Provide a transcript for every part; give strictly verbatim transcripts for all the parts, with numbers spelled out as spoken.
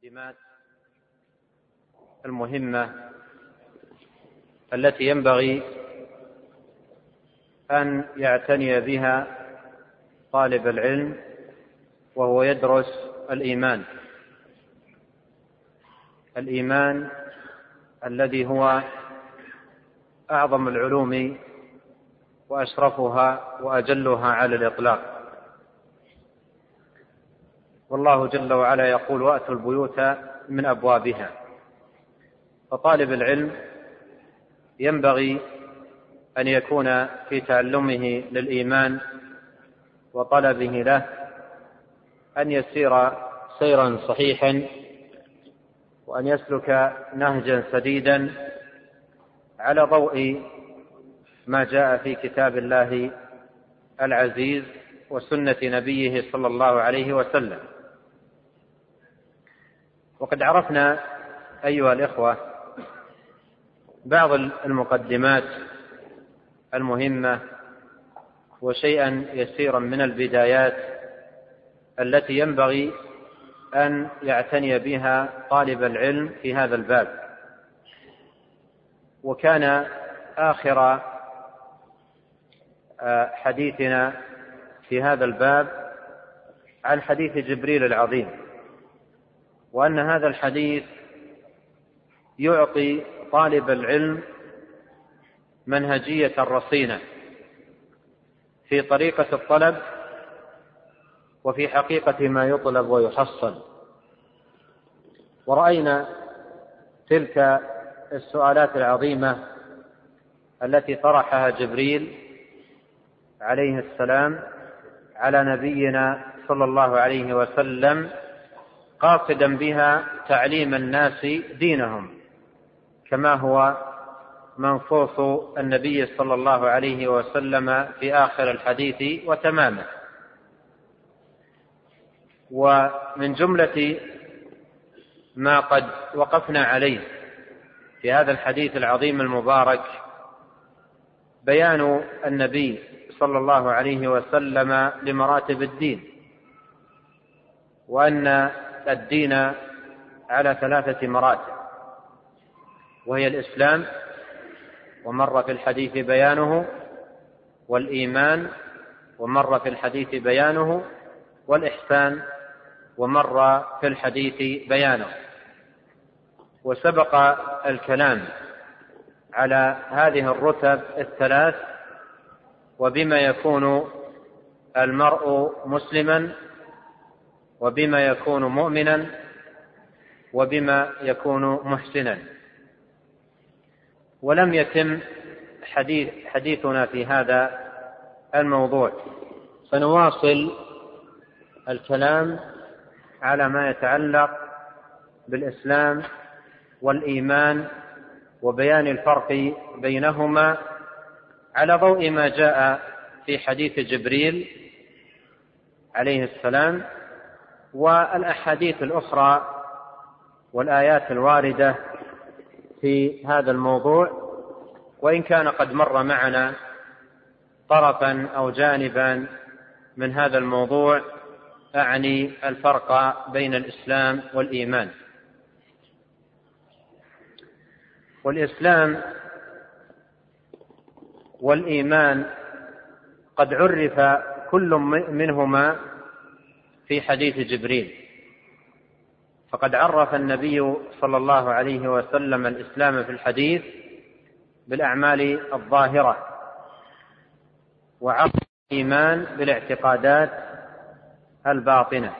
المقدمات المهمة التي ينبغي أن يعتني بها طالب العلم وهو يدرس الإيمان الإيمان الذي هو أعظم العلوم وأشرفها وأجلها على الإطلاق. والله جل وعلا يقول: وأتوا البيوت من أبوابها. فطالب العلم ينبغي أن يكون في تعلمه للإيمان وطلبه له أن يسير سيرا صحيحا، وأن يسلك نهجا سديدا على ضوء ما جاء في كتاب الله العزيز وسنة نبيه صلى الله عليه وسلم. وقد عرفنا أيها الإخوة بعض المقدمات المهمة وشيئا يسيرا من البدايات التي ينبغي أن يعتني بها طالب العلم في هذا الباب. وكان آخر حديثنا في هذا الباب عن حديث جبريل العظيم، وأن هذا الحديث يعطي طالب العلم منهجية رصينة في طريقة الطلب وفي حقيقة ما يطلب ويحصل. ورأينا تلك السؤالات العظيمة التي طرحها جبريل عليه السلام على نبينا صلى الله عليه وسلم، قاصدا بها تعليم الناس دينهم كما هو منصوص النبي صلى الله عليه وسلم في آخر الحديث وتمامه. ومن جملة ما قد وقفنا عليه في هذا الحديث العظيم المبارك بيان النبي صلى الله عليه وسلم لمراتب الدين، وأن الدين على ثلاثة مراتب، وهي الإسلام ومر في الحديث بيانه، والإيمان ومر في الحديث بيانه، والإحسان ومر في الحديث بيانه. وسبق الكلام على هذه الرتب الثلاث وبما يكون المرء مسلما، وبما يكون مؤمنا، وبما يكون محسنا. ولم يتم حديث حديثنا في هذا الموضوع، فنواصل الكلام على ما يتعلق بالإسلام والإيمان وبيان الفرق بينهما على ضوء ما جاء في حديث جبريل عليه السلام والأحاديث الأخرى والآيات الواردة في هذا الموضوع، وإن كان قد مر معنا طرفا أو جانبا من هذا الموضوع، أعني الفرق بين الإسلام والإيمان. والإسلام والإيمان قد عرف كل منهما في حديث جبريل، فقد عرف النبي صلى الله عليه وسلم الإسلام في الحديث بالأعمال الظاهرة، وعرف الإيمان بالاعتقادات الباطنة.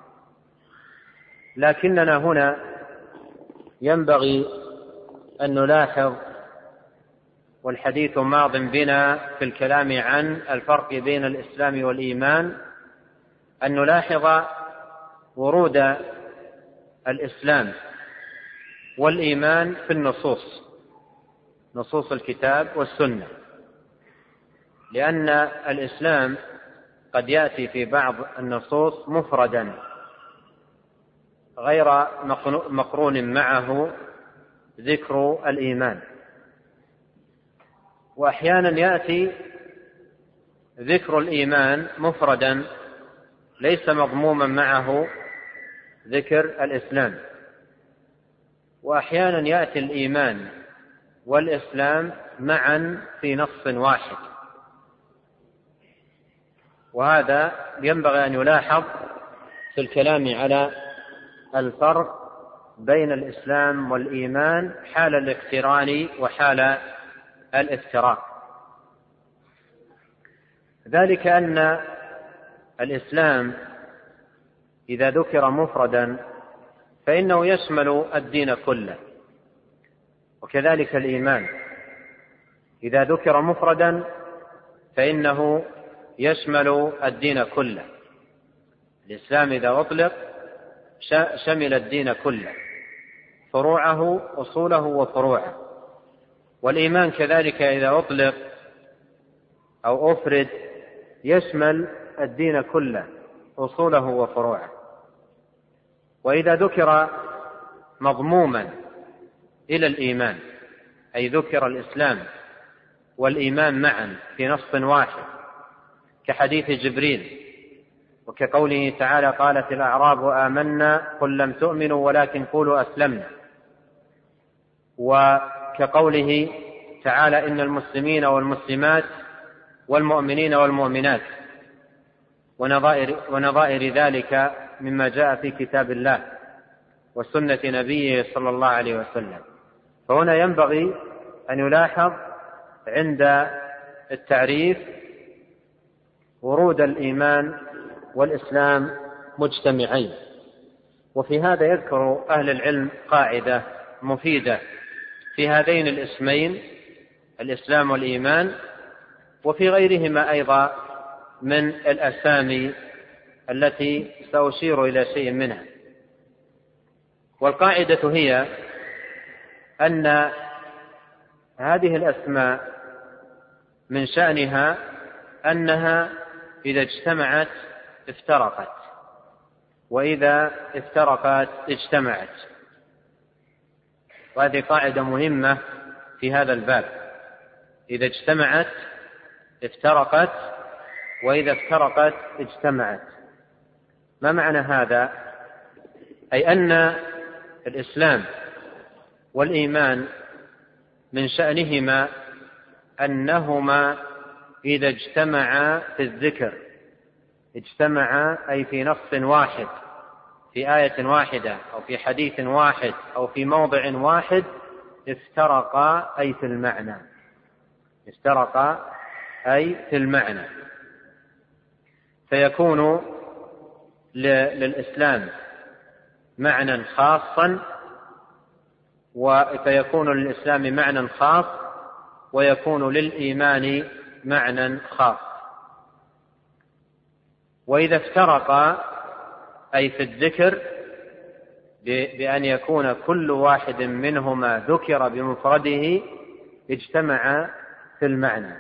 لكننا هنا ينبغي أن نلاحظ، والحديث ماض بنا في الكلام عن الفرق بين الإسلام والإيمان، أن نلاحظ ورود الإسلام والإيمان في النصوص، نصوص الكتاب والسنة، لأن الإسلام قد يأتي في بعض النصوص مفردا غير مقرون معه ذكر الإيمان، وأحيانا يأتي ذكر الإيمان مفردا ليس مضموما معه ذكر الإسلام. وأحيانا يأتي الإيمان والإسلام معا في نص واحد، وهذا ينبغي أن يلاحظ في الكلام على الفرق بين الإسلام والإيمان حال الاقتران وحال الافتراق. ذلك أن الإسلام إذا ذكر مفردا فإنه يشمل الدين كله، وكذلك الإيمان إذا ذكر مفردا فإنه يشمل الدين كله. الإسلام إذا أطلق شمل الدين كله، فروعه أصوله وفروعه. والإيمان كذلك إذا أطلق أو أفرد يشمل الدين كله، أصوله وفروعه. وإذا ذكر مضموما إلى الإيمان، أي ذكر الإسلام والإيمان معا في نص واحد كحديث جبريل، وكقوله تعالى قالت الأعراب آمنا قل لم تؤمنوا ولكن قولوا أسلمنا، وكقوله تعالى إن المسلمين والمسلمات والمؤمنين والمؤمنات، ونظائر, ونظائر ذلك مما جاء في كتاب الله وسنة نبيه صلى الله عليه وسلم. فهنا ينبغي أن يلاحظ عند التعريف ورود الإيمان والإسلام مجتمعين. وفي هذا يذكر أهل العلم قاعدة مفيدة في هذين الاسمين الإسلام والإيمان، وفي غيرهما أيضا من الأسامي التي سأشير إلى شيء منها. والقاعدة هي أن هذه الأسماء من شأنها أنها إذا اجتمعت افترقت، وإذا افترقت اجتمعت. وهذه قاعدة مهمة في هذا الباب: إذا اجتمعت افترقت، وإذا افترقت اجتمعت. ما معنى هذا؟ أي أن الإسلام والإيمان من شأنهما أنهما إذا اجتمعا في الذكر، اجتمعا أي في نص واحد، في آية واحدة أو في حديث واحد أو في موضع واحد، افترقا أي في المعنى، افترقا أي في المعنى. فيكون للإسلام معنى خاصا، وفيكون للإسلام معنى خاص، ويكون للإيمان معنى خاص. وإذا افترقا أي في الذكر، بأن يكون كل واحد منهما ذكر بمفرده، اجتمع في المعنى.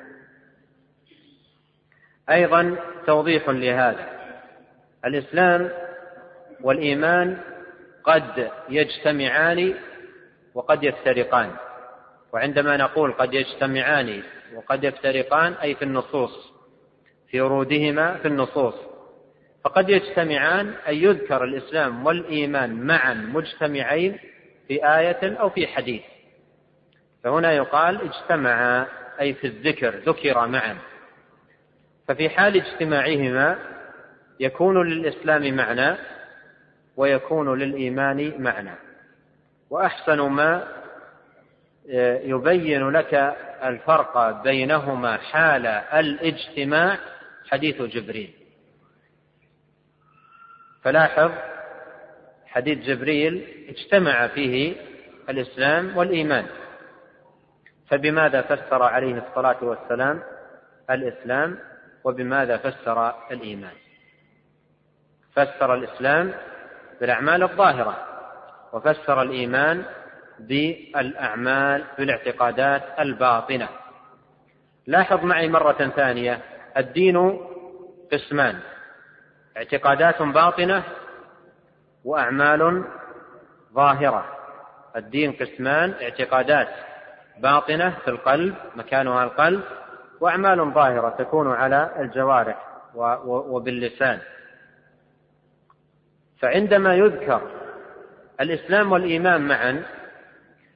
أيضا توضيح لهذا: الإسلام والإيمان قد يجتمعان وقد يفترقان. وعندما نقول قد يجتمعان وقد يفترقان أي في النصوص، في ورودهما في النصوص. فقد يجتمعان أي يذكر الإسلام والإيمان معا مجتمعين في آية أو في حديث، فهنا يقال اجتمعا أي في الذكر، ذكر معا. ففي حال اجتماعهما يكون للإسلام معنى ويكون للإيمان معنى. وأحسن ما يبين لك الفرق بينهما حال الاجتماع حديث جبريل. فلاحظ حديث جبريل اجتمع فيه الإسلام والإيمان، فبماذا فسر عليه الصلاة والسلام الإسلام، وبماذا فسر الإيمان؟ فسر الإسلام بالأعمال الظاهرة، وفسر الإيمان بالأعمال بالاعتقادات الباطنة. لاحظ معي مرة ثانية: الدين قسمان، اعتقادات باطنة وأعمال ظاهرة. الدين قسمان: اعتقادات باطنة في القلب، مكانها القلب، وأعمال ظاهرة تكون على الجوارح وباللسان. فعندما يذكر الإسلام والإيمان معا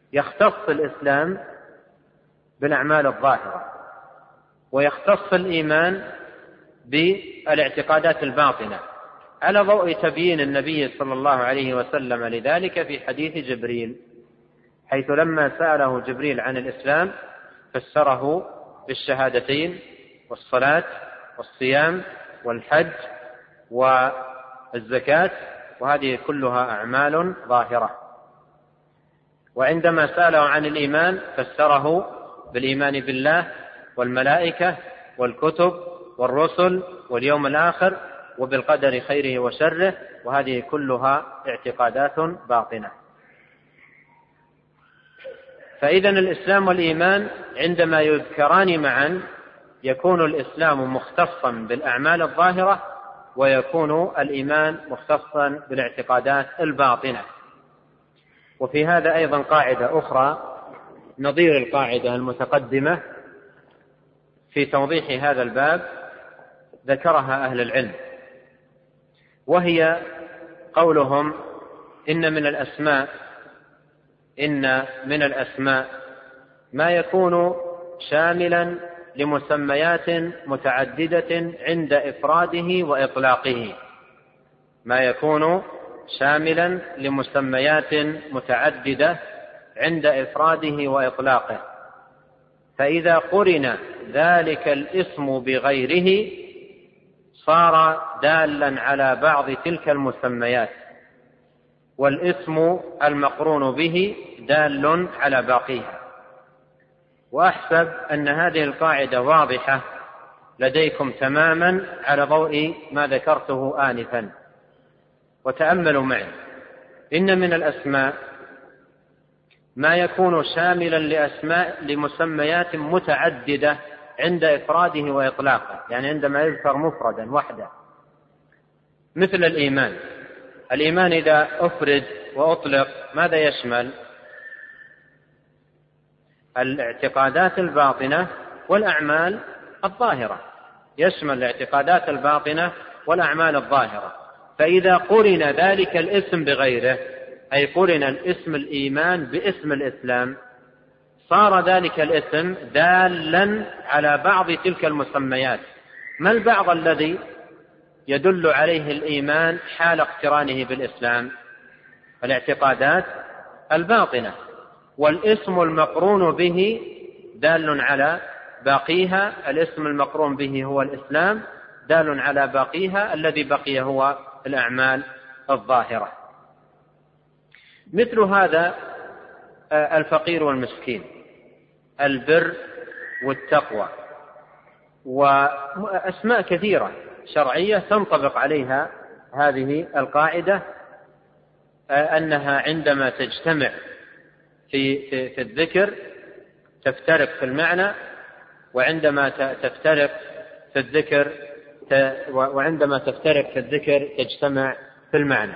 يختص الإسلام بالأعمال الظاهرة، ويختص الإيمان بالاعتقادات الباطنة، على ضوء تبيين النبي صلى الله عليه وسلم لذلك في حديث جبريل، حيث لما سأله جبريل عن الإسلام فسره بالشهادتين والصلاة والصيام والحج والزكاة، وهذه كلها أعمال ظاهرة. وعندما سأله عن الإيمان فسره بالإيمان بالله والملائكة والكتب والرسل واليوم الآخر وبالقدر خيره وشره، وهذه كلها اعتقادات باطنة. فإذا الإسلام والإيمان عندما يذكران معا يكون الإسلام مختصا بالأعمال الظاهرة، ويكون الإيمان مختصا بالاعتقادات الباطنة. وفي هذا أيضا قاعدة أخرى نظير القاعدة المتقدمة في توضيح هذا الباب ذكرها أهل العلم، وهي قولهم إن من الأسماء إن من الأسماء ما يكون شاملا لمسميات متعددة عند إفراده وإطلاقه، ما يكون شاملا لمسميات متعددة عند إفراده وإطلاقه، فإذا قرن ذلك الاسم بغيره صار دالا على بعض تلك المسميات، والاسم المقرون به دال على باقيها. وأحسب أن هذه القاعدة واضحة لديكم تماما على ضوء ما ذكرته آنفا. وتأملوا معي، إن من الأسماء ما يكون شاملا لأسماء لمسميات متعددة عند إفراده وإطلاقه، يعني عندما يذكر مفردا وحده، مثل الإيمان. الإيمان إذا أفرد وأطلق ماذا يشمل؟ الاعتقادات الباطنة والأعمال الظاهرة، يشمل الاعتقادات الباطنة والأعمال الظاهرة. فإذا قرن ذلك الاسم بغيره، أي قرن الاسم الإيمان باسم الإسلام، صار ذلك الاسم دالا على بعض تلك المسميات. ما البعض الذي يدل عليه الإيمان حال اقترانه بالإسلام؟ الاعتقادات الباطنة، والاسم المقرون به دال على باقيها. الاسم المقرون به هو الإسلام، دال على باقيها، الذي بقي هو الأعمال الظاهرة. مثل هذا الفقير والمسكين، البر والتقوى، وأسماء كثيرة شرعية تنطبق عليها هذه القاعدة، أنها عندما تجتمع في, في, في الذكر تفترق في المعنى، وعندما تفترق في الذكر وعندما تفترق في الذكر تجتمع في المعنى.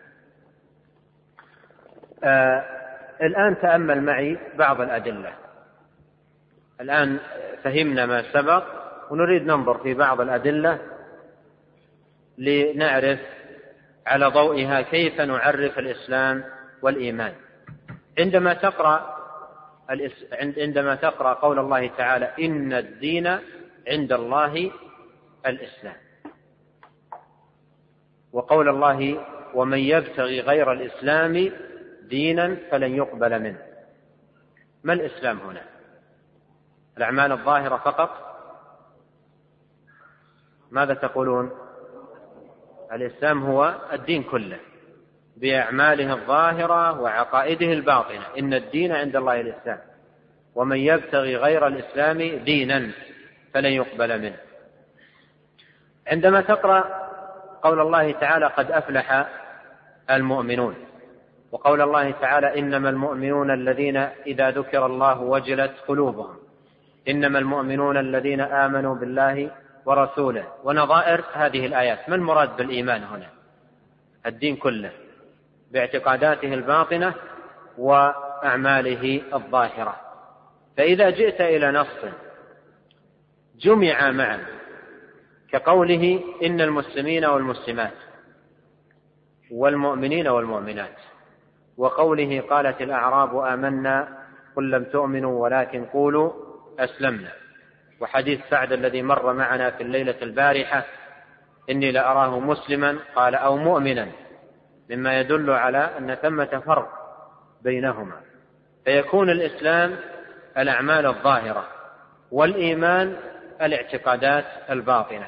آه الآن تأمل معي بعض الأدلة. الآن فهمنا ما سبق، ونريد ننظر في بعض الأدلة لنعرف على ضوئها كيف نعرف الإسلام والإيمان. عندما تقرأ عندما تقرأ قول الله تعالى إن الدين عند الله الإسلام، وقول الله ومن يبتغي غير الإسلام دينا فلن يقبل منه، ما الإسلام هنا؟ الأعمال الظاهرة فقط؟ ماذا تقولون؟ الإسلام هو الدين كله بأعماله الظاهرة وعقائده الباطنة. إن الدين عند الله الإسلام، ومن يبتغي غير الإسلام دينا فلن يقبل منه. عندما تقرأ قول الله تعالى قد أفلح المؤمنون، وقول الله تعالى إنما المؤمنون الذين إذا ذكر الله وجلت قلوبهم، إنما المؤمنون الذين آمنوا بالله ورسوله، ونظائر هذه الآيات، ما المراد بالإيمان هنا؟ الدين كله باعتقاداته الباطنة وأعماله الظاهرة. فإذا جئت إلى نص جمع معا كقوله إن المسلمين والمسلمات والمؤمنين والمؤمنات وقوله قالت الأعراب آمنا قل لم تؤمنوا ولكن قولوا أسلمنا، وحديث سعد الذي مر معنا في الليلة البارحة إني لأراه مسلما قال أو مؤمنا، مما يدل على أن ثمة فرق بينهما. فيكون الإسلام الأعمال الظاهرة والإيمان الاعتقادات الباطنة.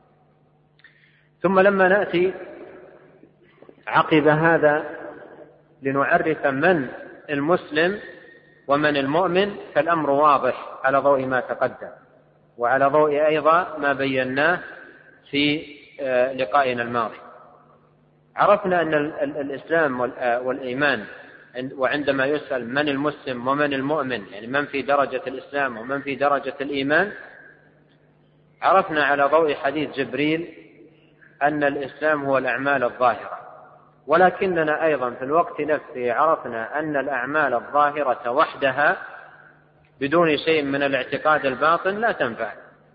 ثم لما نأتي عقب هذا لنعرف من المسلم ومن المؤمن، فالأمر واضح على ضوء ما تقدم وعلى ضوء أيضا ما بيناه في لقائنا الماضي. عرفنا أن الإسلام والإيمان، وعندما يسأل من المسلم ومن المؤمن، يعني من في درجة الإسلام ومن في درجة الإيمان، عرفنا على ضوء حديث جبريل أن الإسلام هو الأعمال الظاهرة، ولكننا أيضا في الوقت نفسه عرفنا أن الأعمال الظاهرة وحدها بدون شيء من الاعتقاد الباطن لا تنفع.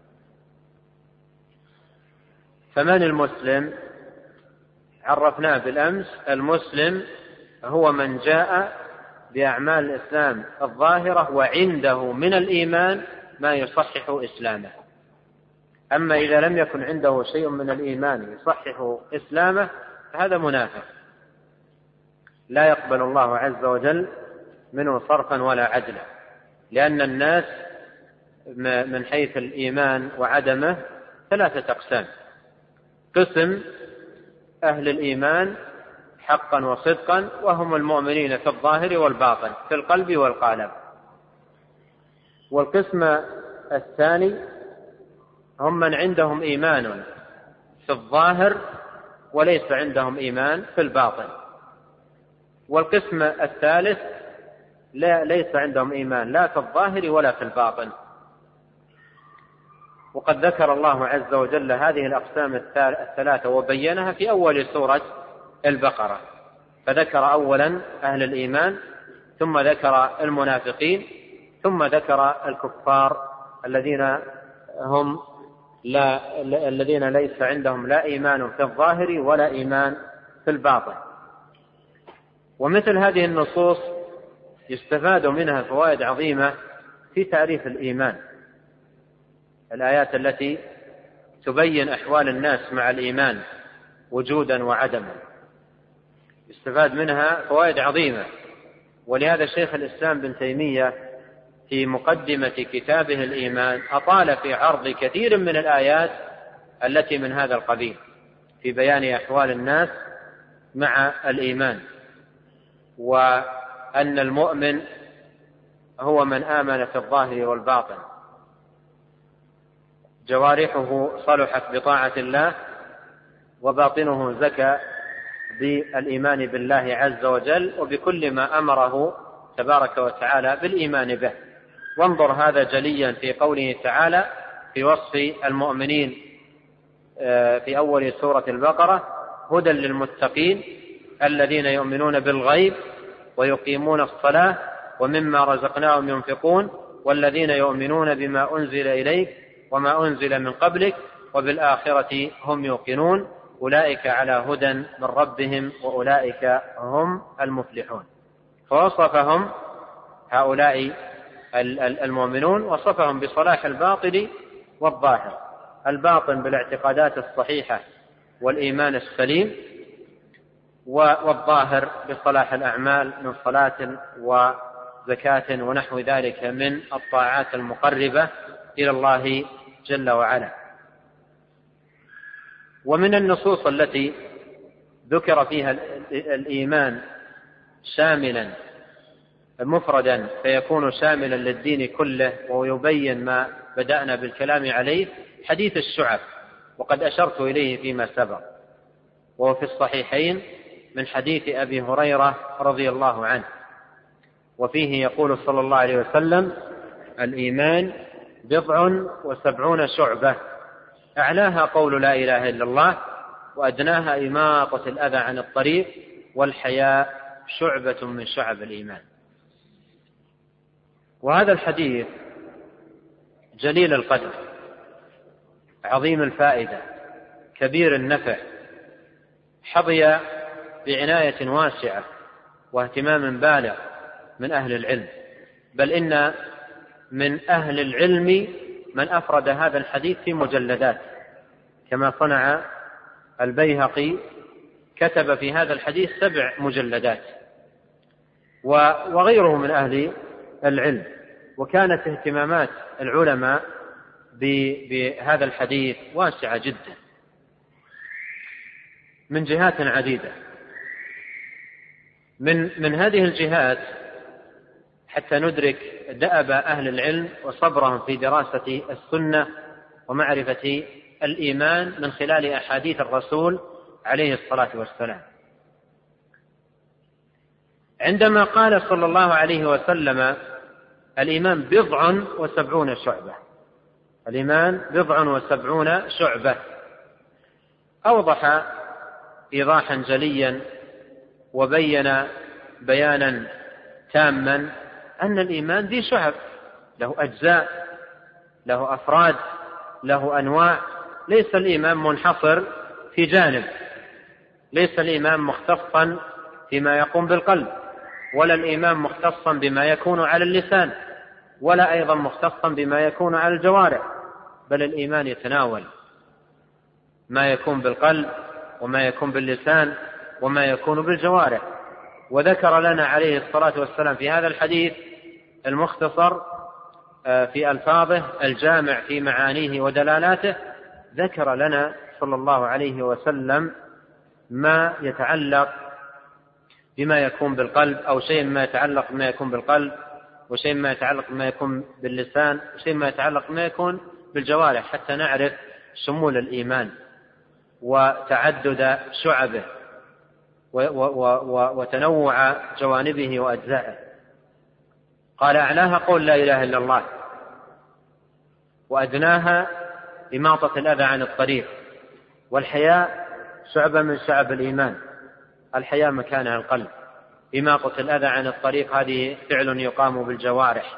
فمن المسلم؟ عرفناه بالأمس، المسلم هو من جاء بأعمال الإسلام الظاهرة وعنده من الإيمان ما يصحح إسلامه. أما إذا لم يكن عنده شيء من الإيمان يصحح إسلامه فهذا منافق، لا يقبل الله عز وجل منه صرفا ولا عدلا، لأن الناس من حيث الإيمان وعدمه ثلاثة أقسام: قسم أهل الإيمان حقا وصدقا وهم المؤمنين في الظاهر والباطن في القلب والقالب، والقسم الثاني هم من عندهم إيمان في الظاهر وليس عندهم إيمان في الباطن، والقسم الثالث لا ليس عندهم إيمان لا في الظاهر ولا في الباطن. وقد ذكر الله عز وجل هذه الأقسام الثلاثة وبينها في أول سورة البقرة، فذكر أولا أهل الإيمان، ثم ذكر المنافقين، ثم ذكر الكفار الذين هم لا الذين ليس عندهم لا إيمان في الظاهر ولا إيمان في الباطن. ومثل هذه النصوص يستفاد منها فوائد عظيمة في تعريف الإيمان، الآيات التي تبين أحوال الناس مع الإيمان وجودا وعدما يستفاد منها فوائد عظيمة. ولهذا شيخ الإسلام بن تيمية في مقدمة كتابه الإيمان أطال في عرض كثير من الآيات التي من هذا القبيل في بيان أحوال الناس مع الإيمان، وأن المؤمن هو من آمن في الظاهر والباطن، جوارحه صلحت بطاعة الله وباطنه زكى بالإيمان بالله عز وجل وبكل ما أمره تبارك وتعالى بالإيمان به. وانظر هذا جليا في قوله تعالى في وصف المؤمنين في أول سورة البقرة: هدى للمتقين الذين يؤمنون بالغيب ويقيمون الصلاة ومما رزقناهم ينفقون والذين يؤمنون بما أنزل إليك وما أنزل من قبلك وبالآخرة هم يوقنون أولئك على هدى من ربهم وأولئك هم المفلحون. فوصفهم هؤلاء المؤمنون، وصفهم بصلاح الباطن والظاهر: الباطن بالاعتقادات الصحيحة والإيمان السليم، والظاهر بصلاح الأعمال من صلاة وزكاة ونحو ذلك من الطاعات المقربة إلى الله جل وعلا. ومن النصوص التي ذكر فيها الإيمان شاملا مفردا فيكون شاملا للدين كله ويبين ما بدأنا بالكلام عليه حديث الشعب، وقد أشرت إليه فيما سبق، وهو في الصحيحين من حديث أبي هريرة رضي الله عنه، وفيه يقول صلى الله عليه وسلم: الإيمان بضع وسبعون شعبة أعلاها قول لا إله إلا الله وأدناها إماطة الأذى عن الطريق والحياء شعبة من شعب الإيمان. وهذا الحديث جليل القدر عظيم الفائدة كبير النفع، حظي بعناية واسعة واهتمام بالغ من أهل العلم، بل إن من أهل العلم من أفرد هذا الحديث في مجلدات، كما صنع البيهقي، كتب في هذا الحديث سبع مجلدات، وغيره من أهل العلم. وكانت اهتمامات العلماء بهذا الحديث واسعة جدا من جهات عديدة. من من هذه الجهات حتى ندرك دأب أهل العلم وصبرهم في دراسة السنة ومعرفة الإيمان من خلال أحاديث الرسول عليه الصلاة والسلام. عندما قال صلى الله عليه وسلم الإيمان بضع وسبعون شعبة، الإيمان بضع وسبعون شعبة، أوضح إيضاحا جليا وبين بيانا تاما أن الإيمان ذي شعب، له أجزاء، له أفراد، له أنواع. ليس الإيمان منحصر في جانب، ليس الإيمان مختصا فيما يقوم بالقلب، ولا الإيمان مختصا بما يكون على اللسان، ولا أيضا مختصا بما يكون على الجوارح، بل الإيمان يتناول ما يكون بالقلب وما يكون باللسان وما يكون بالجوارح. وذكر لنا عليه الصلاة والسلام في هذا الحديث المختصر في ألفاظه الجامع في معانيه ودلالاته، ذكر لنا صلى الله عليه وسلم ما يتعلق بما يكون بالقلب، أو شيء ما يتعلق بما يكون بالقلب، وشيء ما يتعلق بما يكون باللسان، وشيء ما يتعلق بما يكون بالجوارح، حتى نعرف شمول الإيمان وتعدد شعبه وتنوع جوانبه وأجزائه. قال أعلاها قول لا إله إلا الله، وأدناها إماطة الأذى عن الطريق، والحياء شعبة من شعب الإيمان، الحياء مكانها القلب، إماطة الأذى عن الطريق هذه فعل يقام بالجوارح.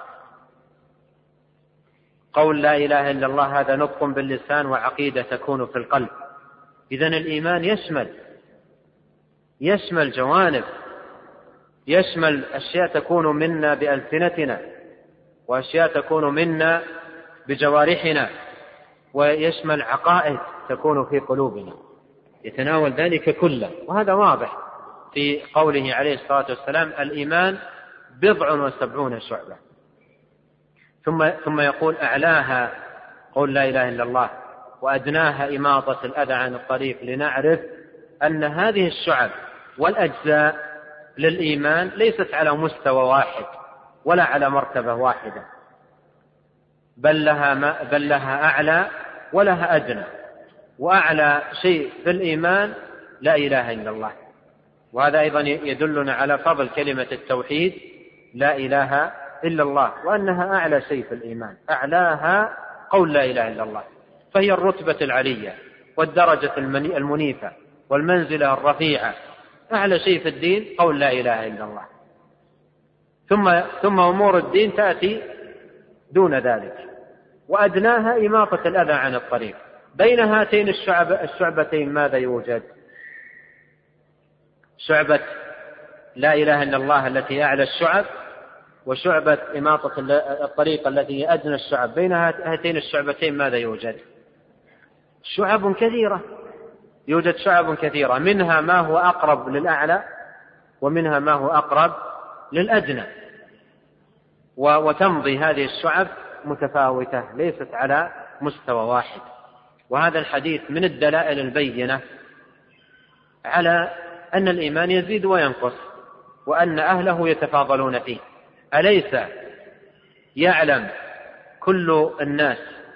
قول لا إله إلا الله هذا نطق باللسان وعقيدة تكون في القلب. إذن الإيمان يشمل يشمل جوانب، يشمل أشياء تكون منا بألسنتنا، وأشياء تكون منا بجوارحنا، ويشمل عقائد تكون في قلوبنا، يتناول ذلك كله. وهذا واضح في قوله عليه الصلاة والسلام الإيمان بضع وسبعون شعبة. ثم ثم يقول أعلاها قول لا إله إلا الله، وأدناها إماطة الأذى عن الطريق، لنعرف أن هذه الشعب والأجزاء للإيمان ليست على مستوى واحد ولا على مرتبة واحدة، بل لها, ما بل لها أعلى ولها أدنى. وأعلى شيء في الإيمان لا إله إلا الله، وهذا أيضا يدلنا على فضل كلمة التوحيد لا إله إلا الله، وأنها أعلى شيء في الإيمان، أعلاها قول لا إله إلا الله، فهي الرتبة العلية والدرجة المنيفة والمنزلة الرفيعة. أعلى شيء في الدين قول لا إله إلا الله، ثم ثم أمور الدين تأتي دون ذلك. وأدناها إماطة الأذى عن الطريق. بين هاتين الشعب الشعبتين ماذا يوجد؟ شعبة لا إله إلا الله التي أعلى الشعب، وشعبة إماطة الطريق التي هي أدنى الشعب. بين هاتين الشعبتين ماذا يوجد؟ شعب كثيرة، يوجد شعب كثيرة، منها ما هو أقرب للأعلى ومنها ما هو أقرب للأدنى، وتمضي هذه الشعب متفاوتة ليست على مستوى واحد. وهذا الحديث من الدلائل البينة على أن الإيمان يزيد وينقص، وأن أهله يتفاضلون فيه. أليس يعلم كل الناس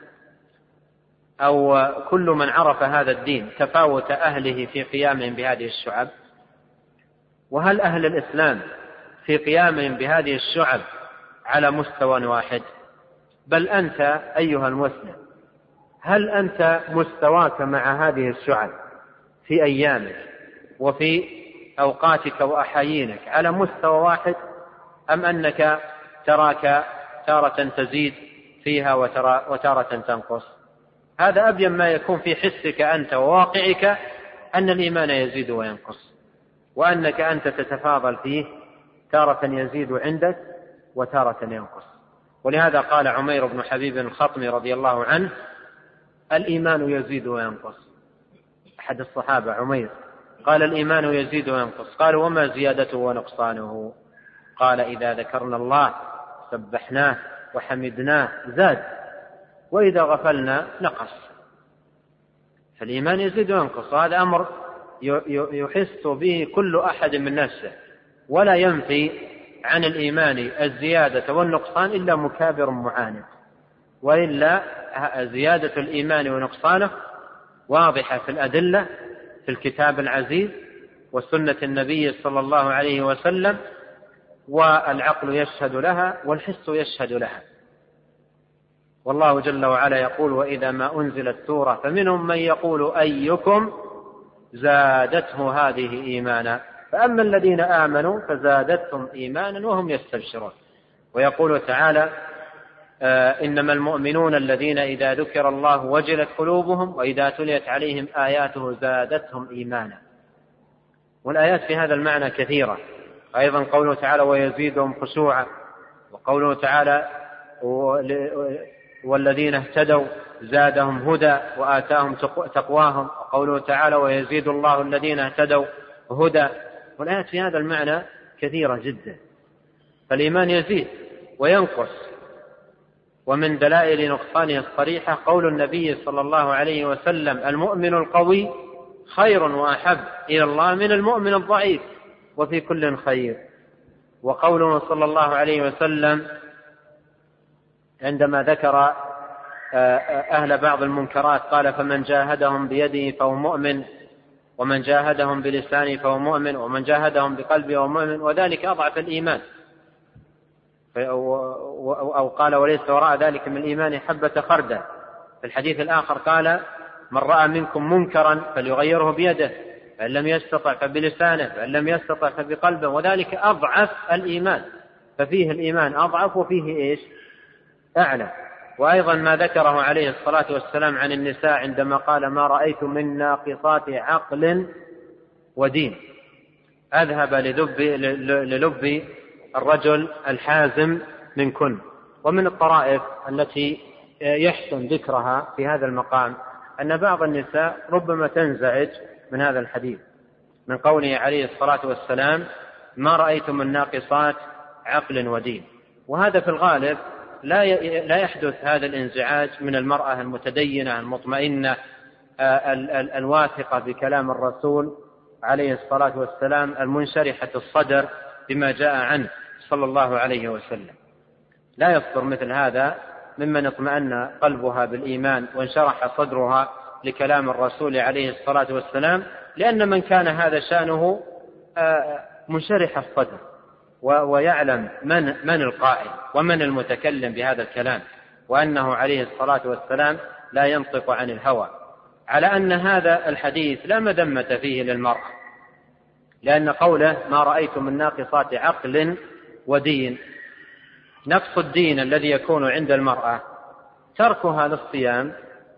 أو كل من عرف هذا الدين تفاوت أهله في قيامهم بهذه الشعب؟ وهل أهل الإسلام في قيامهم بهذه الشعب على مستوى واحد؟ بل أنت أيها المسلم، هل أنت مستواك مع هذه الشعب في أيامك وفي أوقاتك وأحايينك على مستوى واحد، أم أنك تراك تارة تزيد فيها وتارة تنقص؟ هذا أبين ما يكون في حسك أنت وواقعك أن الإيمان يزيد وينقص، وأنك أنت تتفاضل فيه تارة يزيد عندك وتارة ينقص. ولهذا قال عمير بن حبيب الخطمي رضي الله عنه: الإيمان يزيد وينقص. أحد الصحابة عمير قال: الإيمان يزيد وينقص. قالوا: وما زيادته ونقصانه؟ قال: إذا ذكرنا الله سبحناه وحمدناه زاد، وإذا غفلنا نقص. فالإيمان يزيد وينقص، وهذا أمر يحس به كل أحد من نفسه، ولا ينفي عن الإيمان الزيادة والنقصان إلا مكابر معاند، وإلا زيادة الإيمان ونقصانه واضحة في الأدلة في الكتاب العزيز وسنة النبي صلى الله عليه وسلم، والعقل يشهد لها والحس يشهد لها. والله جل وعلا يقول: وإذا ما أنزلت سورة فمنهم من يقول أيكم زادته هذه إيمانا، فأما الذين آمنوا فزادتهم إيمانا وهم يستبشرون. ويقول تعالى: آه إنما المؤمنون الذين إذا ذكر الله وجلت قلوبهم وإذا تليت عليهم آياته زادتهم إيمانا. والآيات في هذا المعنى كثيرة. أيضا قوله تعالى: ويزيدهم خشوعا، وقوله تعالى: والذين اهتدوا زادهم هدى وآتاهم تقواهم، وقوله تعالى: ويزيد الله الذين اهتدوا هدى. والآيات في هذا المعنى كثيرة جدا. فالإيمان يزيد وينقص، ومن دلائل نقصانه الصريحة قول النبي صلى الله عليه وسلم: المؤمن القوي خير وأحب إلى الله من المؤمن الضعيف، وفي كل خير. وقوله صلى الله عليه وسلم عندما ذكر أهل بعض المنكرات قال: فمن جاهدهم بيده فهو مؤمن، ومن جاهدهم بلسانه فهو مؤمن، ومن جاهدهم بقلبه فهو مؤمن، وذلك أضعف الإيمان. أو قال: وليس وراء ذلك من الإيمان حبة خردل. في الحديث الآخر قال: من رأى منكم منكرا فليغيره بيده، فإن لم يستطع فبلسانه، فإن لم يستطع فبقلبه، وذلك أضعف الإيمان. ففيه الإيمان أضعف وفيه إيش؟ أعلى. وأيضا ما ذكره عليه الصلاة والسلام عن النساء عندما قال: ما رأيت من ناقصات عقل ودين أذهب للب, للب الرجل الحازم منكن. ومن الطرائف التي يحسن ذكرها في هذا المقام أن بعض النساء ربما تنزعج من هذا الحديث، من قوله عليه الصلاة والسلام: ما رأيت من ناقصات عقل ودين. وهذا في الغالب لا لا يحدث هذا الانزعاج من المرأة المتدينة المطمئنة الواثقة بكلام الرسول عليه الصلاة والسلام، المنشرحة الصدر بما جاء عنه صلى الله عليه وسلم. لا يصدر مثل هذا ممن اطمأن قلبها بالإيمان وانشرح صدرها لكلام الرسول عليه الصلاة والسلام، لأن من كان هذا شأنه منشرح الصدر ويعلم من من القائل ومن المتكلم بهذا الكلام، وأنه عليه الصلاة والسلام لا ينطق عن الهوى، على أن هذا الحديث لا مذمة فيه للمرأة، لأن قوله: ما رأيت من ناقصات عقل ودين، نقص الدين الذي يكون عند المرأة تركها للصيام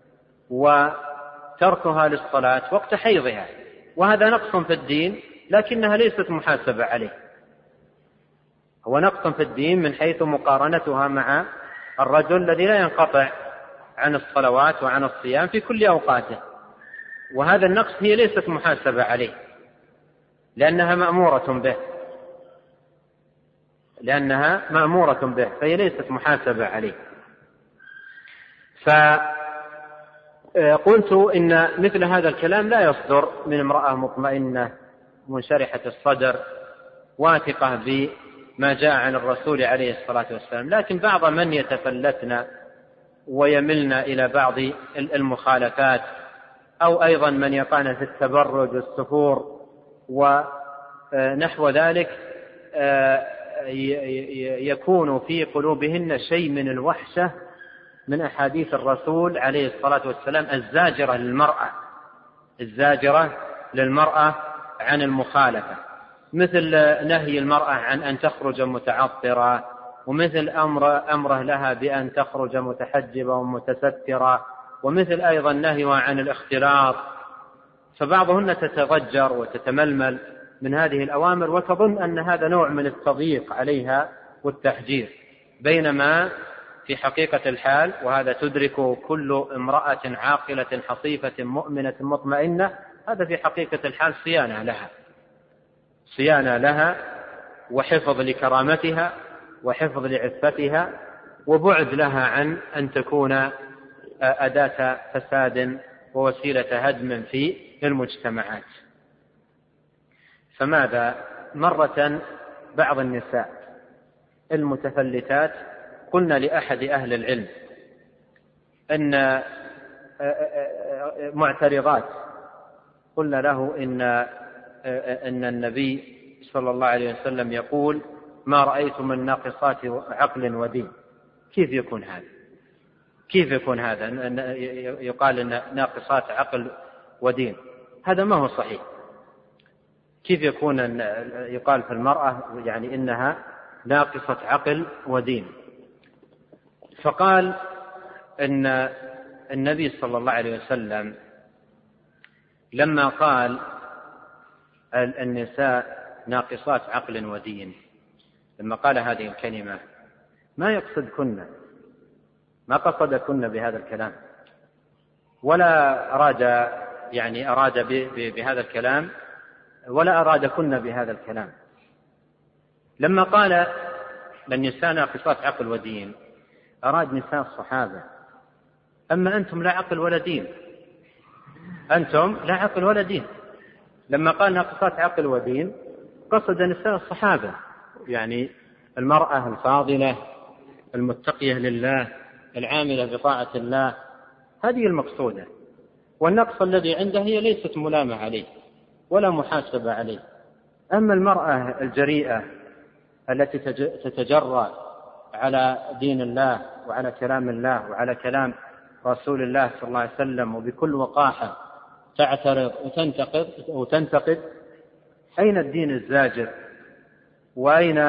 وتركها للصلاة وقت حيضها، وهذا نقص في الدين لكنها ليست محاسبة عليه. هو نقص في الدين من حيث مقارنتها مع الرجل الذي لا ينقطع عن الصلوات وعن الصيام في كل أوقاته، وهذا النقص هي ليست محاسبة عليه لأنها مأمورة به لأنها مأمورة به فهي ليست محاسبة عليه. فقلت إن مثل هذا الكلام لا يصدر من امرأة مطمئنة منشرحة الصدر واثقة بما جاء عن الرسول عليه الصلاة والسلام، لكن بعض من يتفلتن ويملن إلى بعض المخالفات، أو أيضا من يقعن في التبرج والسفور ونحو ذلك، يكون في قلوبهن شيء من الوحشة من أحاديث الرسول عليه الصلاة والسلام الزاجرة للمرأة الزاجرة للمرأة عن المخالفة، مثل نهي المرأة عن أن تخرج متعطرة، ومثل أمر أمره لها بأن تخرج متحجبة ومتسترة، ومثل أيضا نهيها عن الاختلاط. فبعضهن تتضجر وتتململ من هذه الأوامر وتظن أن هذا نوع من التضييق عليها والتحجير، بينما في حقيقة الحال، وهذا تدرك كل امرأة عاقلة حصيفة مؤمنة مطمئنة، هذا في حقيقة الحال صيانة لها، صيانة لها وحفظ لكرامتها وحفظ لعفتها وبعد لها عن أن تكون أداة فساد ووسيلة هدم في المجتمعات. فماذا؟ مرة بعض النساء المتفلتات قلنا لأحد أهل العلم أن معترضات، قلنا له إن أن النبي صلى الله عليه وسلم يقول ما رأيت من ناقصات عقل ودين. كيف يكون هذا؟ كيف يكون هذا يقال إن ناقصات عقل ودين؟ هذا ما هو صحيح. كيف يكون أن يقال في المرأة يعني إنها ناقصة عقل ودين؟ فقال إن النبي صلى الله عليه وسلم لما قال النساء ناقصات عقل ودين، لما قال هذه الكلمة ما يقصد كنا، ما قصد كنا بهذا الكلام، ولا أراد يعني أراد بهذا الكلام ولا أراد كنا بهذا الكلام. لما قال للنساء ناقصات عقل ودين أراد نساء الصحابة. أما أنتم لا عقل ولا دين، أنتم لا عقل ولا دين. لما قال ناقصات عقل ودين قصد نساء الصحابة، يعني المرأة الفاضلة المتقية لله العاملة بطاعة الله، هذه المقصودة. والنقص الذي عنده هي ليست ملامة عليه ولا محاسبة عليه. أما المرأة الجريئة التي تتجرأ على دين الله وعلى كلام الله وعلى كلام رسول الله صلى الله عليه وسلم وبكل وقاحة تعترض وتنتقد وتنتقد، أين الدين الزاجر؟ وأين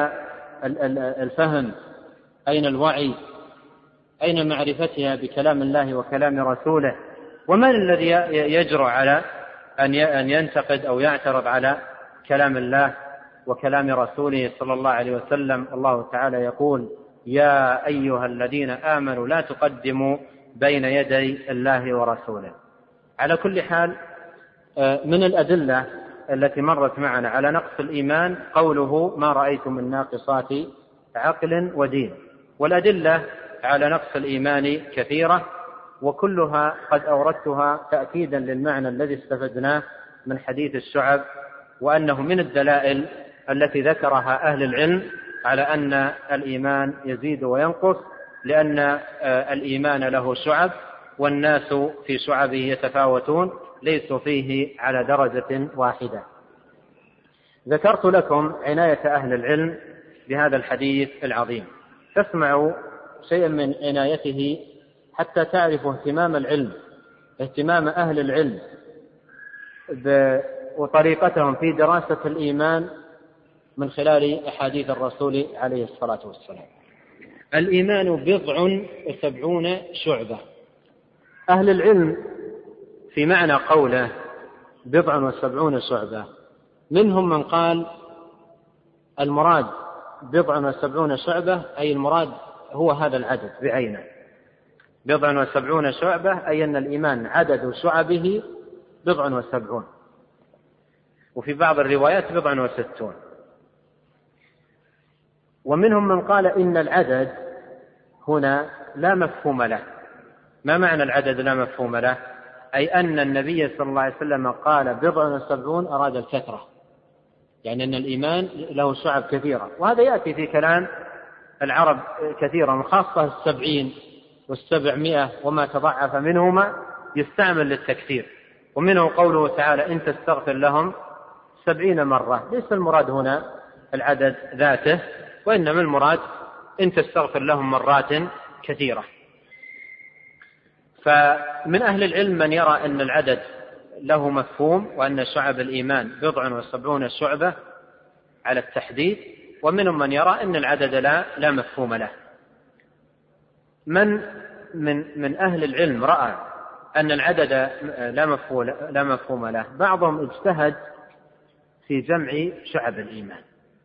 الفهم؟ أين الوعي؟ أين معرفتها بكلام الله وكلام رسوله؟ ومن الذي يجرؤ على أن ينتقد أو يعترض على كلام الله وكلام رسوله صلى الله عليه وسلم؟ الله تعالى يقول يا أيها الذين آمنوا لا تقدموا بين يدي الله ورسوله. على كل حال، من الأدلة التي مرت معنا على نقص الإيمان قوله ما رأيت من ناقصات عقل ودين. والأدلة على نقص الإيمان كثيرة، وكلها قد أوردتها تأكيدا للمعنى الذي استفدناه من حديث الشعب، وأنه من الدلائل التي ذكرها أهل العلم على أن الإيمان يزيد وينقص، لأن الإيمان له شعب والناس في شعبه يتفاوتون، ليسوا فيه على درجة واحدة. ذكرت لكم عناية أهل العلم بهذا الحديث العظيم، تسمعوا شيئا من عنايته حتى تعرفوا اهتمام العلم، اهتمام أهل العلم وطريقتهم في دراسة الإيمان من خلال أحاديث الرسول عليه الصلاة والسلام. الإيمان بضع وسبعون شعبة. أهل العلم في معنى قوله بضع وسبعون شعبة منهم من قال المراد بضع وسبعون شعبة أي المراد هو هذا العدد بعينه، بضع وسبعون شعبة أي أن الإيمان عدد شعبه بضع وسبعون، وفي بعض الروايات بضع وستون. ومنهم من قال إن العدد هنا لا مفهوم له. ما معنى العدد لا مفهوم له؟ أي أن النبي صلى الله عليه وسلم قال بضع وسبعون أراد الكثرة، يعني أن الإيمان له شعب كثيرة، وهذا يأتي في كلام العرب كثيرا، خاصة السبعين والسبعمائة وما تضعف منهما يستعمل للتكثير. ومنه قوله تعالى إن تستغفر لهم سبعين مرة. ليس المراد هنا العدد ذاته، وإنما المراد إن تستغفر لهم مرات كثيرة. فمن أهل العلم من يرى أن العدد له مفهوم، وأن شعب الإيمان بضع وسبعون شعبة على التحديد، ومنهم من يرى أن العدد لا, لا مفهوم له. من من من أهل العلم رأى أن العدد لا مفهوم, لا مفهوم له، بعضهم اجتهد في جمع شعب الإيمان،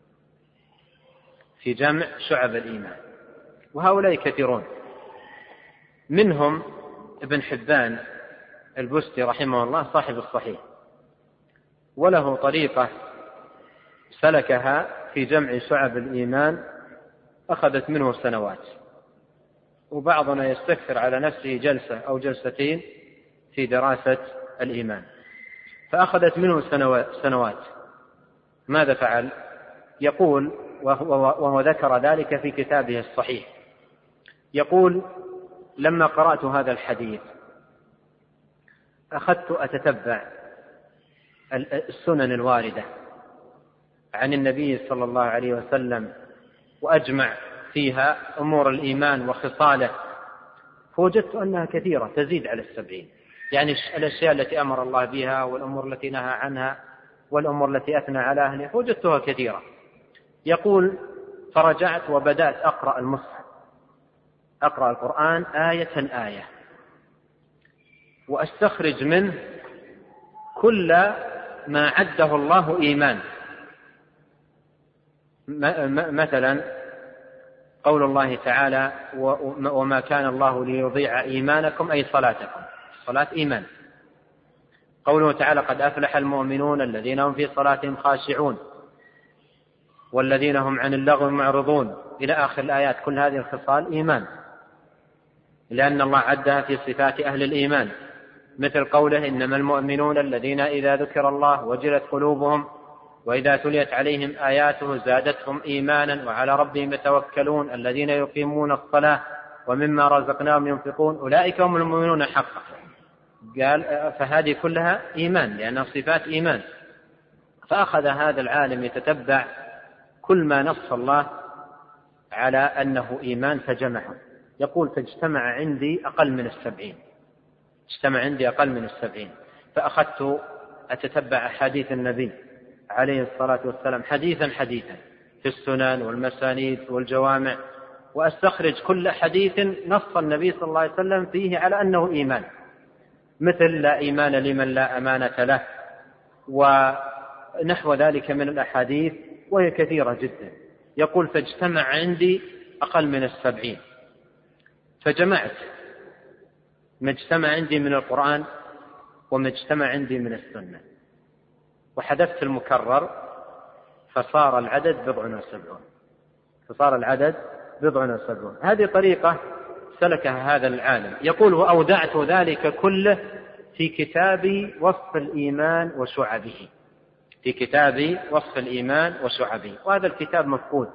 في جمع شعب الإيمان، وهؤلاء كثيرون، منهم ابن حبان البستي رحمه الله صاحب الصحيح، وله طريقة سلكها في جمع شعب الإيمان أخذت منه سنوات، وبعضنا يستكثر على نفسه جلسة أو جلستين في دراسة الإيمان، فأخذت منه سنوات. ماذا فعل؟ يقول، وهو ذكر ذلك في كتابه الصحيح، يقول: لما قرأت هذا الحديث أخذت أتتبع السنن الواردة عن النبي صلى الله عليه وسلم وأجمع فيها أمور الإيمان وخصاله، فوجدت أنها كثيرة تزيد على السبعين، يعني الأشياء التي أمر الله بها والأمور التي نهى عنها والأمور التي أثنى على أهله فوجدتها كثيرة. يقول: فرجعت وبدأت أقرأ المصحف، أقرأ القرآن آية آية، وأستخرج منه كل ما عده الله إيمان. مثلا قول الله تعالى: وما كان الله ليضيع إيمانكم، أي صلاتكم، صلاة إيمان. قوله تعالى: قد أفلح المؤمنون الذين هم في صلاتهم خاشعون والذين هم عن اللغو معرضون، إلى آخر الآيات. كل هذه الخصال إيمان، لأن الله عدها في صفات أهل الإيمان، مثل قوله: إنما المؤمنون الذين إذا ذكر الله وجلت قلوبهم وإذا تليت عليهم آياته زادتهم إيمانا وعلى ربهم يتوكلون الذين يقيمون الصلاة ومما رزقناهم ينفقون أولئك هم المؤمنون حقا. قال: فهذه كلها إيمان لأنها صفات إيمان. فأخذ هذا العالم يتتبع كل ما نص الله على أنه إيمان فجمعه. يقول: فاجتمع عندي أقل من السبعين، اجتمع عندي أقل من السبعين. فأخذت أتتبع أحاديث النبي عليه الصلاة والسلام حديثا حديثا في السنن والمسانيد والجوامع، وأستخرج كل حديث نص النبي صلى الله عليه وسلم فيه على أنه إيمان، مثل: لا إيمان لمن لا أمانة له، ونحو ذلك من الأحاديث، وهي كثيرة جدا. يقول: فاجتمع عندي أقل من السبعين، فجمعت ما اجتمع عندي من القرآن وما اجتمع عندي من السنة، وحذفت المكرر فصار العدد بضع وسبعون، فصار العدد بضع وسبعون. هذه طريقة سلكها هذا العالم. يقول: وأودعت ذلك كله في كتاب وصف الإيمان وشعبه، في كتاب وصف الإيمان وشعبه. وهذا الكتاب مفقود،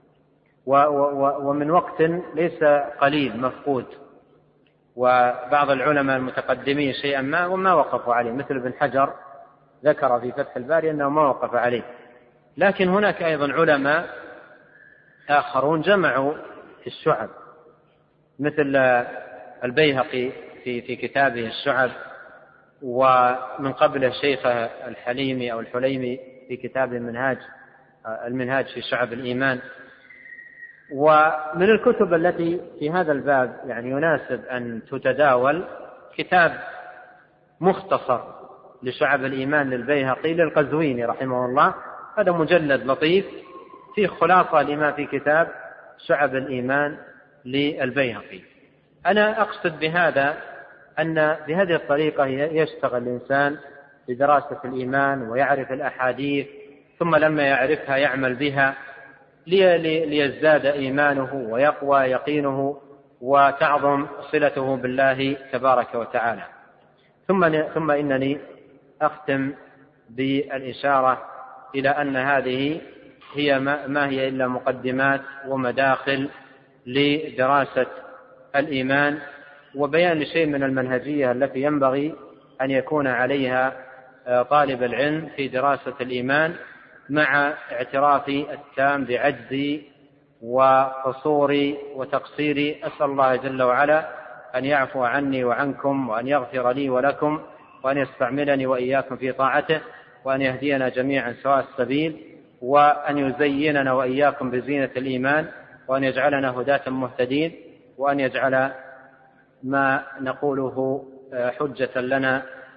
ومن وقت ليس قليل مفقود، وبعض العلماء المتقدمين شيئا ما وما وقفوا عليه، مثل ابن حجر ذكر في فتح الباري أنه ما وقف عليه. لكن هناك أيضا علماء آخرون جمعوا في الشعب، مثل البيهقي في في كتابه الشعب، ومن قبله الشيخ الحليمي أو الحليمي في كتاب المنهاج المنهاج في شعب الإيمان. ومن الكتب التي في هذا الباب يعني يناسب أن تتداول كتاب مختصر لشعب الإيمان للبيهقي للقزويني رحمه الله. هذا مجلد لطيف فيه خلاصة لما في كتاب شعب الإيمان للبيهقي. أنا أقصد بهذا أن بهذه الطريقة يشتغل الإنسان بدراسة الإيمان ويعرف الأحاديث، ثم لما يعرفها يعمل بها ليزداد إيمانه ويقوى يقينه وتعظم صلته بالله تبارك وتعالى. ثم ثم إنني أختم بالإشارة إلى أن هذه هي ما هي إلا مقدمات ومداخل لدراسة الإيمان، وبيان لشيء من المنهجية التي ينبغي أن يكون عليها طالب العلم في دراسة الإيمان، مع اعترافي التام بعجزي وقصوري وتقصيري. أسأل الله جل وعلا أن يعفو عني وعنكم، وأن يغفر لي ولكم، وأن يستعملني وإياكم في طاعته، وأن يهدينا جميعا سواء السبيل، وأن يزيننا وإياكم بزينة الإيمان، وأن يجعلنا هداة مهتدين، وأن يجعل ما نقوله حجة لنا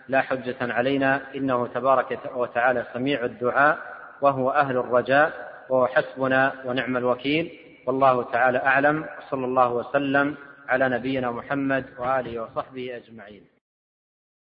لا حجة علينا، إنه تبارك وتعالى سميع الدعاء وهو أهل الرجاء، وهو حسبنا ونعم الوكيل. والله تعالى أعلم، صلى الله وسلم على نبينا محمد وآله وصحبه أجمعين.